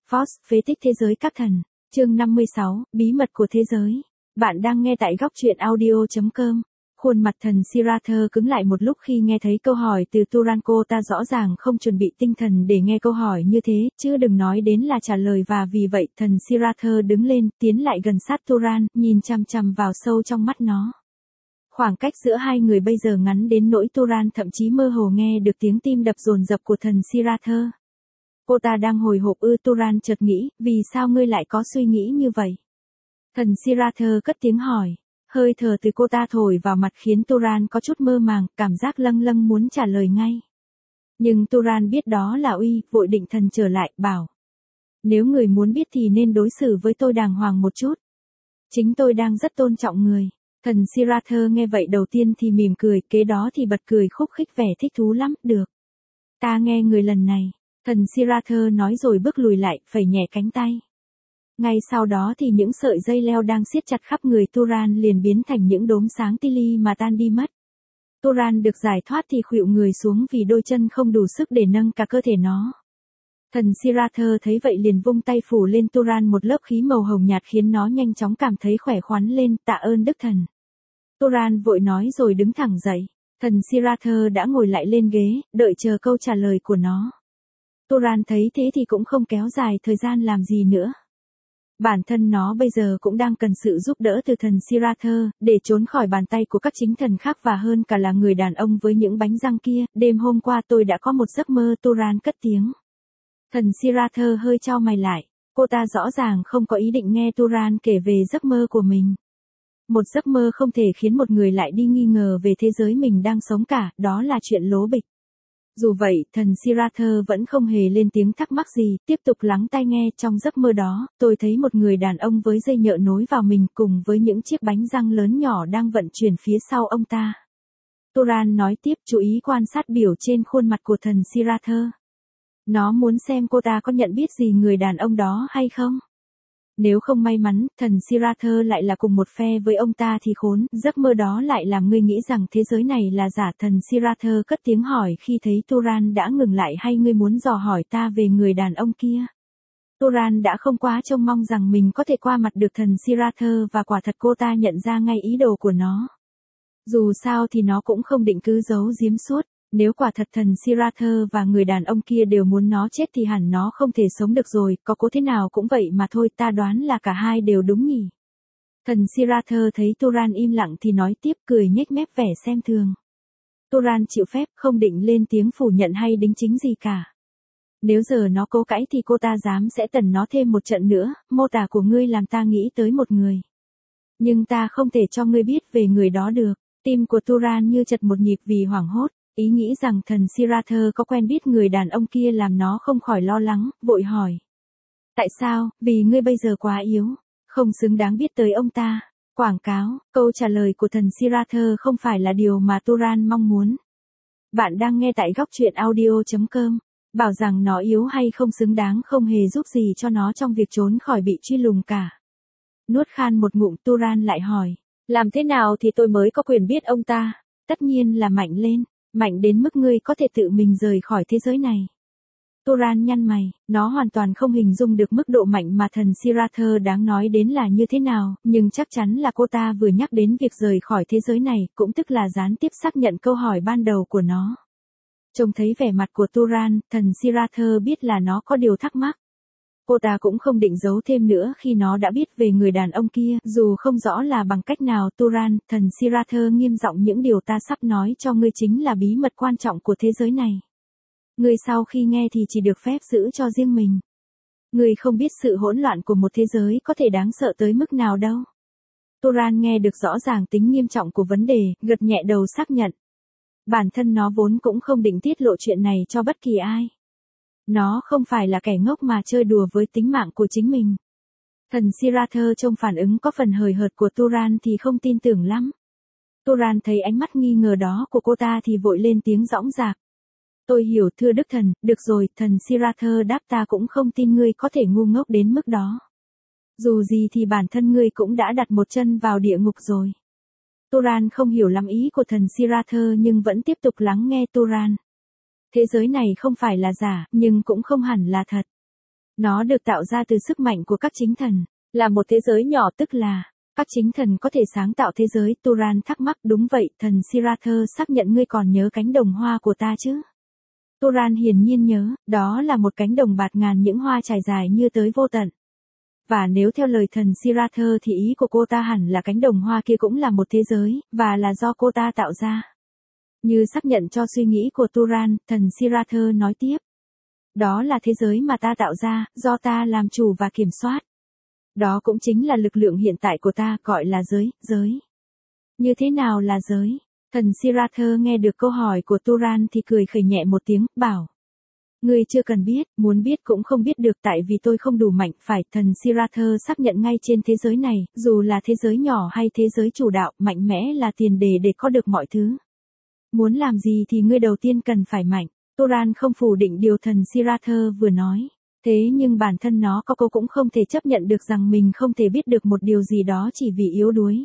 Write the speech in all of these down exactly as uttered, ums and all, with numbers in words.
Fox, phế tích thế giới các thần. Chương năm mươi sáu, bí mật của thế giới. Bạn đang nghe tại góc truyện audio chấm com. Khuôn mặt thần Sirather cứng lại một lúc khi nghe thấy câu hỏi từ Turan. Cô ta rõ ràng không chuẩn bị tinh thần để nghe câu hỏi như thế, chứ đừng nói đến là trả lời, và vì vậy thần Sirather đứng lên, tiến lại gần sát Turan, nhìn chằm chằm vào sâu trong mắt nó. Khoảng cách giữa hai người bây giờ ngắn đến nỗi Turan thậm chí mơ hồ nghe được tiếng tim đập dồn dập của thần Sirather. Cô ta đang hồi hộp ư? Turan chợt nghĩ, vì sao ngươi lại có suy nghĩ như vậy? Thần Sirather cất tiếng hỏi. Hơi thở từ cô ta thổi vào mặt khiến Turan có chút mơ màng, cảm giác lâng lâng muốn trả lời ngay. Nhưng Turan biết đó là uy, vội định thần trở lại, bảo. Nếu người muốn biết thì nên đối xử với tôi đàng hoàng một chút. Chính tôi đang rất tôn trọng người. Thần Sirather nghe vậy đầu tiên thì mỉm cười, kế đó thì bật cười khúc khích, vẻ thích thú lắm. Được. Ta nghe người lần này. Thần Sirather nói rồi bước lùi lại, phẩy nhẹ cánh tay. Ngay sau đó thì những sợi dây leo đang siết chặt khắp người Turan liền biến thành những đốm sáng ti li mà tan đi mất. Turan được giải thoát thì khuỵu người xuống vì đôi chân không đủ sức để nâng cả cơ thể nó. Thần Sirather thấy vậy liền vung tay phủ lên Turan một lớp khí màu hồng nhạt khiến nó nhanh chóng cảm thấy khỏe khoắn lên. Tạ ơn Đức Thần. Turan vội nói rồi đứng thẳng dậy. Thần Sirather đã ngồi lại lên ghế, đợi chờ câu trả lời của nó. Turan thấy thế thì cũng không kéo dài thời gian làm gì nữa. Bản thân nó bây giờ cũng đang cần sự giúp đỡ từ thần Sirather, để trốn khỏi bàn tay của các chính thần khác, và hơn cả là người đàn ông với những bánh răng kia. Đêm hôm qua tôi đã có một giấc mơ. Turan cất tiếng. Thần Sirather hơi chau mày lại. Cô ta rõ ràng không có ý định nghe Turan kể về giấc mơ của mình. Một giấc mơ không thể khiến một người lại đi nghi ngờ về thế giới mình đang sống cả, đó là chuyện lố bịch. Dù vậy, thần Sirather vẫn không hề lên tiếng thắc mắc gì, tiếp tục lắng tai nghe. Trong giấc mơ đó, tôi thấy một người đàn ông với dây nhợ nối vào mình cùng với những chiếc bánh răng lớn nhỏ đang vận chuyển phía sau ông ta. Turan nói tiếp, chú ý quan sát biểu trên khuôn mặt của thần Sirather. Nó muốn xem cô ta có nhận biết gì người đàn ông đó hay không. Nếu không may mắn, thần Sirather lại là cùng một phe với ông ta thì khốn. Giấc mơ đó lại làm ngươi nghĩ rằng thế giới này là giả. Thần Sirather cất tiếng hỏi khi thấy Turan đã ngừng lại. Hay ngươi muốn dò hỏi ta về người đàn ông kia? Turan đã không quá trông mong rằng mình có thể qua mặt được thần Sirather, và quả thật cô ta nhận ra ngay ý đồ của nó. Dù sao thì nó cũng không định cứ giấu giếm suốt. Nếu quả thật thần Sirather và người đàn ông kia đều muốn nó chết thì hẳn nó không thể sống được rồi, có cố thế nào cũng vậy mà thôi. Ta đoán là cả hai đều đúng nhỉ. Thần Sirather thấy Turan im lặng thì nói tiếp, cười nhếch mép vẻ xem thường. Turan chịu phép, không định lên tiếng phủ nhận hay đính chính gì cả. Nếu giờ nó cố cãi thì cô ta dám sẽ tẩn nó thêm một trận nữa. Mô tả của ngươi làm ta nghĩ tới một người. Nhưng ta không thể cho ngươi biết về người đó được. Tim của Turan như chật một nhịp vì hoảng hốt. Ý nghĩ rằng thần Sirather có quen biết người đàn ông kia làm nó không khỏi lo lắng, vội hỏi. Tại sao? Vì ngươi bây giờ quá yếu, không xứng đáng biết tới ông ta. Quảng cáo, câu trả lời của thần Sirather không phải là điều mà Turan mong muốn. Bạn đang nghe tại góc truyện audio chấm com. Bảo rằng nó yếu hay không xứng đáng không hề giúp gì cho nó trong việc trốn khỏi bị truy lùng cả. Nuốt khan một ngụm, Turan lại hỏi. Làm thế nào thì tôi mới có quyền biết ông ta? Tất nhiên là mạnh lên. Mạnh đến mức ngươi có thể tự mình rời khỏi thế giới này. Turan nhăn mày, nó hoàn toàn không hình dung được mức độ mạnh mà thần Sirather đáng nói đến là như thế nào, nhưng chắc chắn là cô ta vừa nhắc đến việc rời khỏi thế giới này, cũng tức là gián tiếp xác nhận câu hỏi ban đầu của nó. Trông thấy vẻ mặt của Turan, thần Sirather biết là nó có điều thắc mắc. Cô ta cũng không định giấu thêm nữa khi nó đã biết về người đàn ông kia, dù không rõ là bằng cách nào. Turan, thần Sirather nghiêm giọng, những điều ta sắp nói cho ngươi chính là bí mật quan trọng của thế giới này. Ngươi sau khi nghe thì chỉ được phép giữ cho riêng mình. Ngươi không biết sự hỗn loạn của một thế giới có thể đáng sợ tới mức nào đâu. Turan nghe được rõ ràng tính nghiêm trọng của vấn đề, gật nhẹ đầu xác nhận. Bản thân nó vốn cũng không định tiết lộ chuyện này cho bất kỳ ai. Nó không phải là kẻ ngốc mà chơi đùa với tính mạng của chính mình. Thần Sirather trông phản ứng có phần hời hợt của Turan thì không tin tưởng lắm. Turan thấy ánh mắt nghi ngờ đó của cô ta thì vội lên tiếng dõng dạc. Tôi hiểu thưa Đức Thần. Được rồi, thần Sirather đáp, ta cũng không tin ngươi có thể ngu ngốc đến mức đó. Dù gì thì bản thân ngươi cũng đã đặt một chân vào địa ngục rồi. Turan không hiểu lắm ý của thần Sirather nhưng vẫn tiếp tục lắng nghe Turan. Thế giới này không phải là giả, nhưng cũng không hẳn là thật. Nó được tạo ra từ sức mạnh của các chính thần, là một thế giới nhỏ, tức là các chính thần có thể sáng tạo thế giới. Turan thắc mắc, đúng vậy, thần Sirather xác nhận ngươi còn nhớ cánh đồng hoa của ta chứ? Turan hiển nhiên nhớ, đó là một cánh đồng bạt ngàn những hoa trải dài như tới vô tận. Và nếu theo lời thần Sirather thì ý của cô ta hẳn là cánh đồng hoa kia cũng là một thế giới, và là do cô ta tạo ra. Như xác nhận cho suy nghĩ của Turan, thần Sirather nói tiếp. Đó là thế giới mà ta tạo ra, do ta làm chủ và kiểm soát. Đó cũng chính là lực lượng hiện tại của ta, gọi là giới, giới. Như thế nào là giới? Thần Sirather nghe được câu hỏi của Turan thì cười khẩy nhẹ một tiếng, bảo. Ngươi chưa cần biết, muốn biết cũng không biết được, tại vì tôi không đủ mạnh. Phải, thần Sirather xác nhận ngay, trên thế giới này, dù là thế giới nhỏ hay thế giới chủ đạo, mạnh mẽ là tiền đề để có được mọi thứ. Muốn làm gì thì ngươi đầu tiên cần phải mạnh. Turan không phủ định điều thần Sirather vừa nói. Thế nhưng bản thân nó có câu cũng không thể chấp nhận được rằng mình không thể biết được một điều gì đó chỉ vì yếu đuối.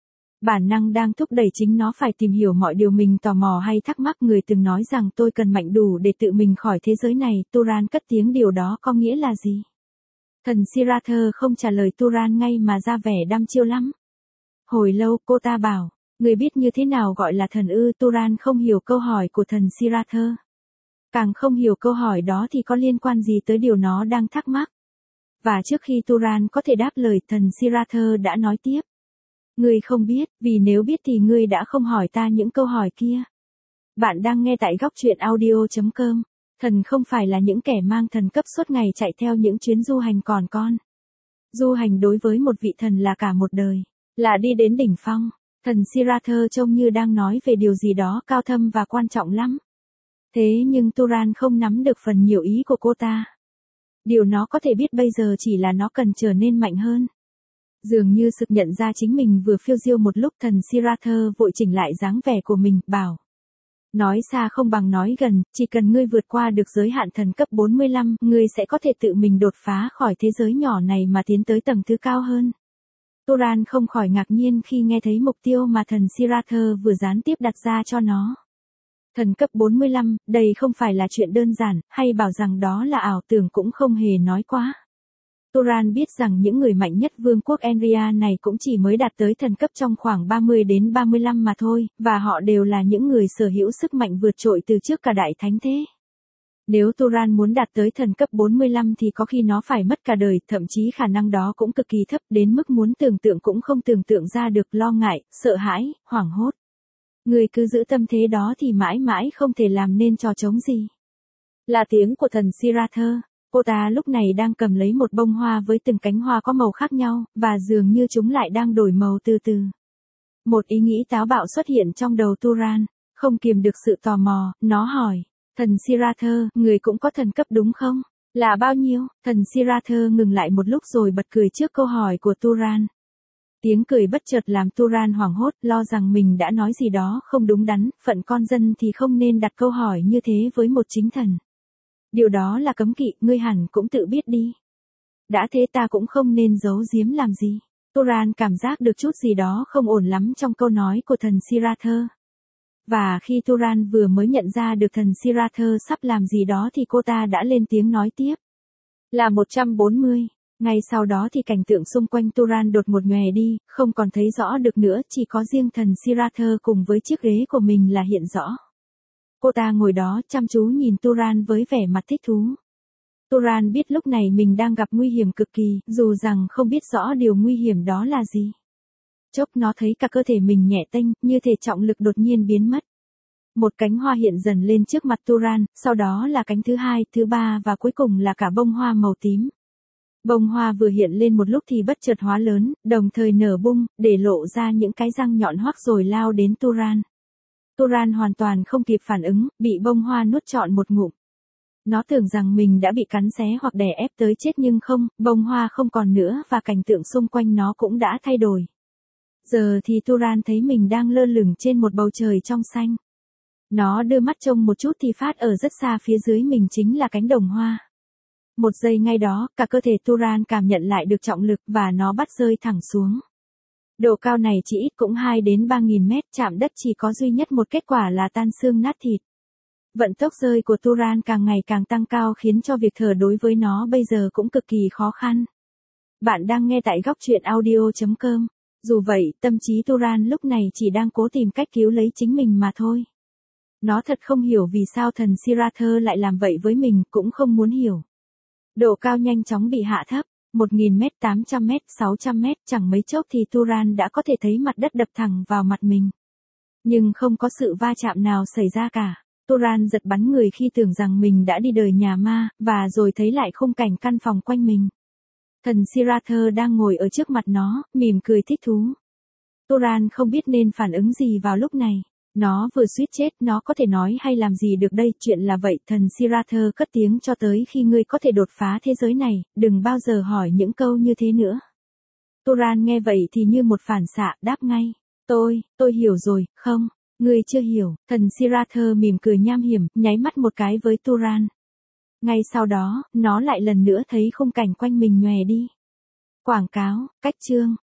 Bản năng đang thúc đẩy chính nó phải tìm hiểu mọi điều mình tò mò hay thắc mắc. Người từng nói rằng tôi cần mạnh đủ để tự mình khỏi thế giới này. Turan cất tiếng, điều đó có nghĩa là gì? Thần Sirather không trả lời Turan ngay mà ra vẻ đăm chiêu lắm. Hồi lâu cô ta bảo, người biết như thế nào gọi là thần ư? Turan không hiểu câu hỏi của thần Sirather. Càng không hiểu câu hỏi đó thì có liên quan gì tới điều nó đang thắc mắc. Và trước khi Turan có thể đáp lời, thần Sirather đã nói tiếp. Ngươi không biết, vì nếu biết thì ngươi đã không hỏi ta những câu hỏi kia. Bạn đang nghe tại góc truyện audio chấm com. Thần không phải là những kẻ mang thần cấp suốt ngày chạy theo những chuyến du hành còn con. Du hành đối với một vị thần là cả một đời, là đi đến đỉnh phong. Thần Sirather trông như đang nói về điều gì đó cao thâm và quan trọng lắm. Thế nhưng Turan không nắm được phần nhiều ý của cô ta. Điều nó có thể biết bây giờ chỉ là nó cần trở nên mạnh hơn. Dường như sực nhận ra chính mình vừa phiêu diêu một lúc, thần Sirather vội chỉnh lại dáng vẻ của mình, bảo. Nói xa không bằng nói gần, chỉ cần ngươi vượt qua được giới hạn thần cấp bốn mươi lăm, ngươi sẽ có thể tự mình đột phá khỏi thế giới nhỏ này mà tiến tới tầng thứ cao hơn. Turan không khỏi ngạc nhiên khi nghe thấy mục tiêu mà thần Sirather vừa gián tiếp đặt ra cho nó. Thần cấp bốn mươi lăm, đây không phải là chuyện đơn giản, hay bảo rằng đó là ảo tưởng cũng không hề nói quá. Turan biết rằng những người mạnh nhất vương quốc Enria này cũng chỉ mới đạt tới thần cấp trong khoảng ba mươi đến ba mươi lăm mà thôi, và họ đều là những người sở hữu sức mạnh vượt trội từ trước cả đại thánh thế. Nếu Turan muốn đạt tới thần cấp bốn mươi lăm thì có khi nó phải mất cả đời, thậm chí khả năng đó cũng cực kỳ thấp đến mức muốn tưởng tượng cũng không tưởng tượng ra được. Lo ngại, sợ hãi, hoảng hốt. Người cứ giữ tâm thế đó thì mãi mãi không thể làm nên trò trống gì. Là tiếng của thần Sirather. Cô ta lúc này đang cầm lấy một bông hoa với từng cánh hoa có màu khác nhau, và dường như chúng lại đang đổi màu từ từ. Một ý nghĩ táo bạo xuất hiện trong đầu Turan, không kiềm được sự tò mò, nó hỏi. Thần Sirather, người cũng có thần cấp đúng không? Là bao nhiêu? Thần Sirather ngừng lại một lúc rồi bật cười trước câu hỏi của Turan. Tiếng cười bất chợt làm Turan hoảng hốt, lo rằng mình đã nói gì đó không đúng đắn. Phận con dân thì không nên đặt câu hỏi như thế với một chính thần. Điều đó là cấm kỵ, ngươi hẳn cũng tự biết đi. Đã thế ta cũng không nên giấu giếm làm gì. Turan cảm giác được chút gì đó không ổn lắm trong câu nói của thần Sirather. Và khi Turan vừa mới nhận ra được thần Sirather sắp làm gì đó thì cô ta đã lên tiếng nói tiếp. Là một trăm bốn mươi. Ngay sau đó thì cảnh tượng xung quanh Turan đột ngột nhòe đi, không còn thấy rõ được nữa, chỉ có riêng thần Sirather cùng với chiếc ghế của mình là hiện rõ. Cô ta ngồi đó chăm chú nhìn Turan với vẻ mặt thích thú. Turan biết lúc này mình đang gặp nguy hiểm cực kỳ, dù rằng không biết rõ điều nguy hiểm đó là gì. Chốc nó thấy cả cơ thể mình nhẹ tênh, như thể trọng lực đột nhiên biến mất. Một cánh hoa hiện dần lên trước mặt Turan, sau đó là cánh thứ hai, thứ ba và cuối cùng là cả bông hoa màu tím. Bông hoa vừa hiện lên một lúc thì bất chợt hóa lớn, đồng thời nở bung, để lộ ra những cái răng nhọn hoắt rồi lao đến Turan. Turan hoàn toàn không kịp phản ứng, bị bông hoa nuốt trọn một ngụm. Nó tưởng rằng mình đã bị cắn xé hoặc đè ép tới chết nhưng không, bông hoa không còn nữa và cảnh tượng xung quanh nó cũng đã thay đổi. Giờ thì Turan thấy mình đang lơ lửng trên một bầu trời trong xanh. Nó đưa mắt trông một chút thì phát ở rất xa phía dưới mình chính là cánh đồng hoa. Một giây ngay đó, cả cơ thể Turan cảm nhận lại được trọng lực và nó bắt rơi thẳng xuống. Độ cao này chỉ ít cũng hai đến ba nghìn mét, chạm đất chỉ có duy nhất một kết quả là tan xương nát thịt. Vận tốc rơi của Turan càng ngày càng tăng cao khiến cho việc thở đối với nó bây giờ cũng cực kỳ khó khăn. Bạn đang nghe tại góc truyện audio chấm com. Dù vậy, tâm trí Turan lúc này chỉ đang cố tìm cách cứu lấy chính mình mà thôi. Nó thật không hiểu vì sao thần Sirather lại làm vậy với mình, cũng không muốn hiểu. Độ cao nhanh chóng bị hạ thấp, một nghìn mét, tám trăm mét, sáu trăm mét, chẳng mấy chốc thì Turan đã có thể thấy mặt đất đập thẳng vào mặt mình. Nhưng không có sự va chạm nào xảy ra cả. Turan giật bắn người khi tưởng rằng mình đã đi đời nhà ma, và rồi thấy lại khung cảnh căn phòng quanh mình. Thần Sirather đang ngồi ở trước mặt nó, mỉm cười thích thú. Turan không biết nên phản ứng gì vào lúc này. Nó vừa suýt chết, nó có thể nói hay làm gì được đây, chuyện là vậy, thần Sirather cất tiếng, cho tới khi ngươi có thể đột phá thế giới này, đừng bao giờ hỏi những câu như thế nữa. Turan nghe vậy thì như một phản xạ, đáp ngay. Tôi, tôi hiểu rồi, không, ngươi chưa hiểu, thần Sirather mỉm cười nham hiểm, nháy mắt một cái với Turan. Ngay sau đó, nó lại lần nữa thấy khung cảnh quanh mình nhòe đi. Quảng cáo, cách chương.